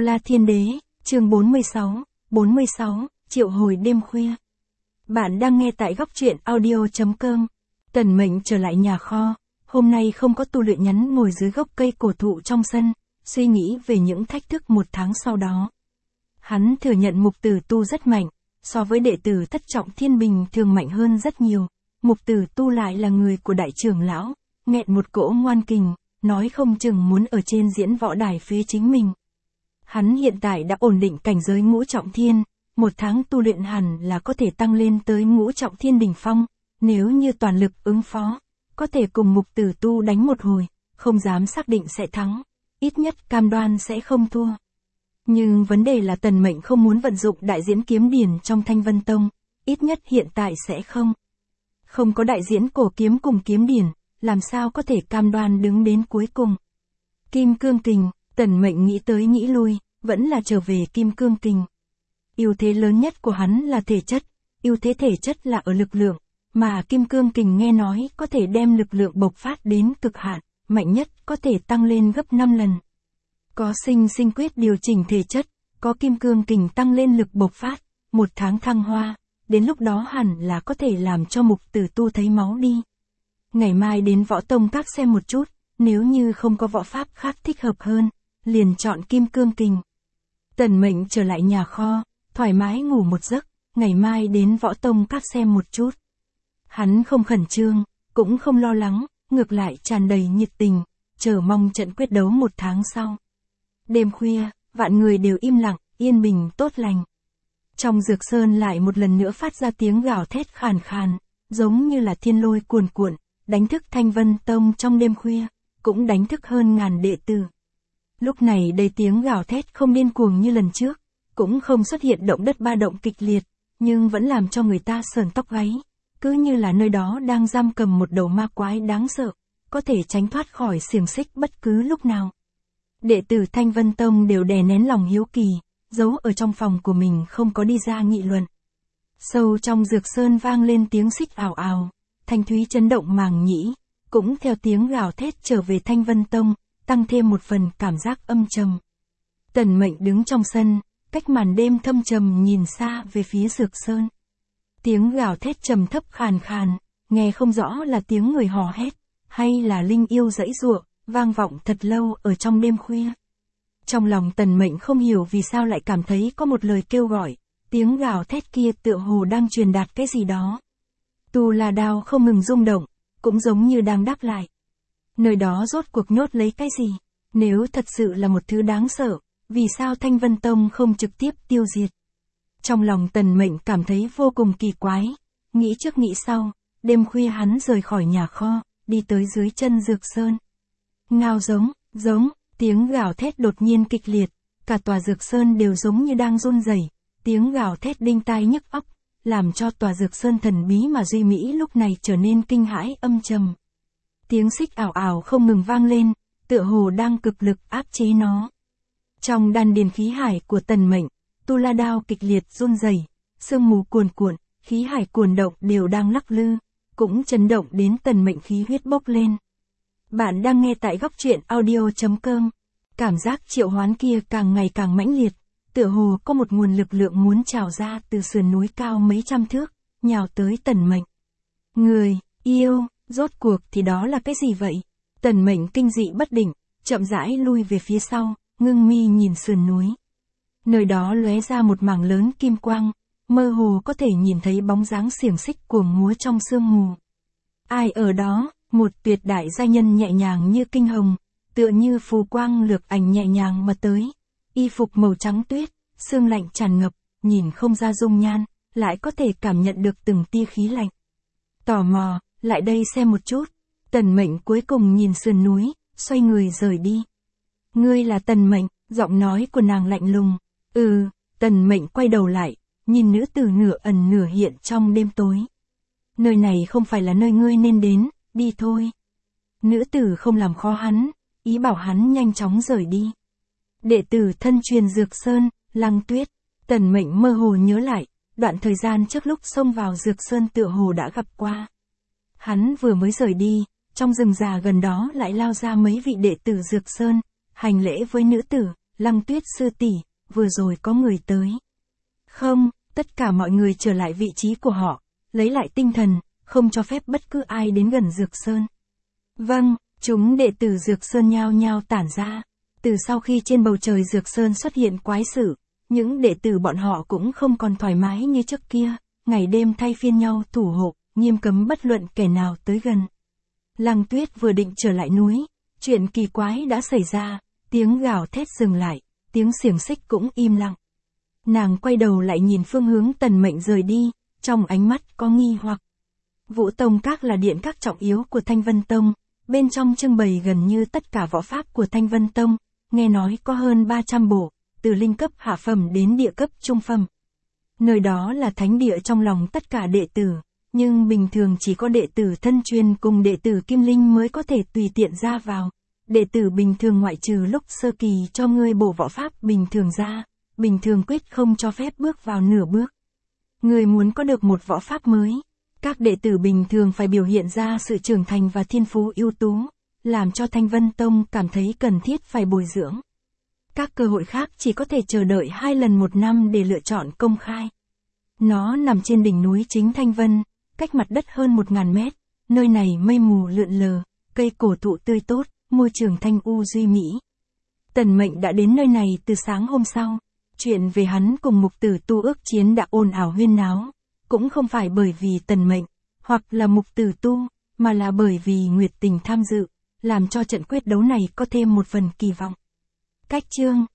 La Thiên Đế, chương 46, triệu hồi đêm khuya. Bạn đang nghe tại góc truyện audio.com. Tần Mệnh trở lại nhà kho, hôm nay không có tu luyện, nhắn ngồi dưới gốc cây cổ thụ trong sân, suy nghĩ về những thách thức một tháng sau đó. Hắn thừa nhận mục tử tu rất mạnh, so với đệ tử Thất Trọng Thiên bình thường mạnh hơn rất nhiều. Mục tử tu lại là người của đại trưởng lão, nghẹn một cỗ ngoan kình, nói không chừng muốn ở trên diễn võ đài phế chính mình. Hắn hiện tại đã ổn định cảnh giới ngũ trọng thiên, một tháng tu luyện hẳn là có thể tăng lên tới ngũ trọng thiên đỉnh phong, nếu như toàn lực ứng phó, có thể cùng mục tử tu đánh một hồi, không dám xác định sẽ thắng, ít nhất cam đoan sẽ không thua. Nhưng vấn đề là Tần Mệnh không muốn vận dụng đại diễn kiếm điển trong Thanh Vân Tông, ít nhất hiện tại sẽ không. Không có đại diễn cổ kiếm cùng kiếm điển, làm sao có thể cam đoan đứng đến cuối cùng. Kim cương kình, Tần Mệnh nghĩ tới nghĩ lui, vẫn là trở về kim cương kình. Ưu thế lớn nhất của hắn là thể chất, ưu thế thể chất là ở lực lượng, mà kim cương kình nghe nói có thể đem lực lượng bộc phát đến cực hạn, mạnh nhất có thể tăng lên gấp 5 lần. Có sinh quyết điều chỉnh thể chất, có kim cương kình tăng lên lực bộc phát, một tháng thăng hoa, đến lúc đó hẳn là có thể làm cho mục tử tu thấy máu đi. Ngày mai đến võ tông các xem một chút, nếu như không có võ pháp khác thích hợp hơn, liền chọn kim cương kình. Tần Mệnh trở lại nhà kho, thoải mái ngủ một giấc, ngày mai đến võ tông các xem một chút. Hắn không khẩn trương, cũng không lo lắng, ngược lại tràn đầy nhiệt tình, chờ mong trận quyết đấu một tháng sau. Đêm khuya, vạn người đều im lặng, yên bình tốt lành. Trong dược sơn lại một lần nữa phát ra tiếng gào thét khàn khàn, giống như là thiên lôi cuồn cuộn, đánh thức Thanh Vân Tông trong đêm khuya, cũng đánh thức hơn ngàn đệ tử. Lúc này đây tiếng gào thét không điên cuồng như lần trước, cũng không xuất hiện động đất ba động kịch liệt, nhưng vẫn làm cho người ta sởn tóc gáy, cứ như là nơi đó đang giam cầm một đầu ma quái đáng sợ, có thể tránh thoát khỏi xiềng xích bất cứ lúc nào. Đệ tử Thanh Vân Tông đều đè nén lòng hiếu kỳ, giấu ở trong phòng của mình không có đi ra nghị luận. Sâu trong dược sơn vang lên tiếng xích ào ào, thanh thúy chấn động màng nhĩ, cũng theo tiếng gào thét trở về Thanh Vân Tông, tăng thêm một phần cảm giác âm trầm. Tần Mệnh đứng trong sân, cách màn đêm thâm trầm nhìn xa về phía dược sơn. Tiếng gào thét trầm thấp khàn khàn, nghe không rõ là tiếng người hò hét, hay là linh yêu giãy giụa, vang vọng thật lâu ở trong đêm khuya. Trong lòng Tần Mệnh không hiểu vì sao lại cảm thấy có một lời kêu gọi, tiếng gào thét kia tựa hồ đang truyền đạt cái gì đó. Tu La Đao không ngừng rung động, cũng giống như đang đáp lại. Nơi đó rốt cuộc nhốt lấy cái gì? Nếu thật sự là một thứ đáng sợ, vì sao Thanh Vân Tông không trực tiếp tiêu diệt? Trong lòng Tần Mệnh cảm thấy vô cùng kỳ quái, nghĩ trước nghĩ sau, đêm khuya hắn rời khỏi nhà kho, đi tới dưới chân dược sơn. Ngao giống, tiếng gào thét đột nhiên kịch liệt, cả tòa dược sơn đều giống như đang run rẩy, tiếng gào thét đinh tai nhức óc, làm cho tòa dược sơn thần bí mà duy mỹ lúc này trở nên kinh hãi âm trầm. Tiếng xích ảo ảo không ngừng vang lên, tựa hồ đang cực lực áp chế nó. Trong đan điền khí hải của Tần Mệnh, Tu La Đao kịch liệt run rẩy, sương mù cuồn cuộn, khí hải cuồn động đều đang lắc lư, cũng chấn động đến Tần Mệnh khí huyết bốc lên. Bạn đang nghe tại góc truyện audio.com. Cảm giác triệu hoán kia càng ngày càng mãnh liệt, tựa hồ có một nguồn lực lượng muốn trào ra từ sườn núi cao mấy trăm thước, nhào tới Tần Mệnh. Người, yêu, rốt cuộc thì đó là cái gì vậy? Tần Mệnh kinh dị bất định, chậm rãi lui về phía sau, ngưng mi nhìn sườn núi. Nơi đó lóe ra một mảng lớn kim quang, mơ hồ có thể nhìn thấy bóng dáng xiềng xích cuồng múa trong sương mù. Ai ở đó? Một tuyệt đại giai nhân nhẹ nhàng như kinh hồng, tựa như phù quang lược ảnh nhẹ nhàng mà tới. Y phục màu trắng tuyết, sương lạnh tràn ngập, nhìn không ra dung nhan, lại có thể cảm nhận được từng tia khí lạnh. Tò mò, lại đây xem một chút. Tần Mệnh cuối cùng nhìn sườn núi, xoay người rời đi. Ngươi là Tần Mệnh, giọng nói của nàng lạnh lùng. Tần Mệnh quay đầu lại, nhìn nữ tử nửa ẩn nửa hiện trong đêm tối. Nơi này không phải là nơi ngươi nên đến, đi thôi. Nữ tử không làm khó hắn, ý bảo hắn nhanh chóng rời đi. Đệ tử thân truyền Dược Sơn, Lăng Tuyết. Tần Mệnh mơ hồ nhớ lại, đoạn thời gian trước lúc xông vào Dược Sơn tựa hồ đã gặp qua. Hắn vừa mới rời đi, trong rừng già gần đó lại lao ra mấy vị đệ tử Dược Sơn, hành lễ với nữ tử, Lăng Tuyết sư tỷ, vừa rồi có người tới. Không, tất cả mọi người trở lại vị trí của họ, lấy lại tinh thần, không cho phép bất cứ ai đến gần Dược Sơn. Vâng, chúng đệ tử Dược Sơn nhao nhao tản ra. Từ sau khi trên bầu trời Dược Sơn xuất hiện quái sự, những đệ tử bọn họ cũng không còn thoải mái như trước kia, ngày đêm thay phiên nhau thủ hộ, nghiêm cấm bất luận kẻ nào tới gần. Lăng Tuyết vừa định trở lại núi, chuyện kỳ quái đã xảy ra, tiếng gào thét dừng lại, tiếng xiềng xích cũng im lặng. Nàng quay đầu lại nhìn phương hướng Tần Mệnh rời đi, trong ánh mắt có nghi hoặc. Vũ Tông Các là điện các trọng yếu của Thanh Vân Tông, bên trong trưng bày gần như tất cả võ pháp của Thanh Vân Tông, nghe nói có hơn 300 bộ, từ linh cấp hạ phẩm đến địa cấp trung phẩm. Nơi đó là thánh địa trong lòng tất cả đệ tử, nhưng bình thường chỉ có đệ tử thân truyền cùng đệ tử Kim Linh mới có thể tùy tiện ra vào. Đệ tử bình thường ngoại trừ lúc sơ kỳ cho ngươi bổ võ pháp bình thường ra, bình thường quyết không cho phép bước vào nửa bước. Người muốn có được một võ pháp mới, các đệ tử bình thường phải biểu hiện ra sự trưởng thành và thiên phú ưu tú, làm cho Thanh Vân Tông cảm thấy cần thiết phải bồi dưỡng. Các cơ hội khác chỉ có thể chờ đợi 2 lần 1 năm để lựa chọn công khai. Nó nằm trên đỉnh núi chính Thanh Vân, cách mặt đất hơn 1000 mét, nơi này mây mù lượn lờ, cây cổ thụ tươi tốt, môi trường thanh u duy mỹ. Tần Mệnh đã đến nơi này từ sáng hôm sau, chuyện về hắn cùng Mục Tử Tu ước chiến đã ồn ào huyên náo, cũng không phải bởi vì Tần Mệnh, hoặc là Mục Tử Tu, mà là bởi vì Nguyệt Tình tham dự, làm cho trận quyết đấu này có thêm một phần kỳ vọng. Cách chương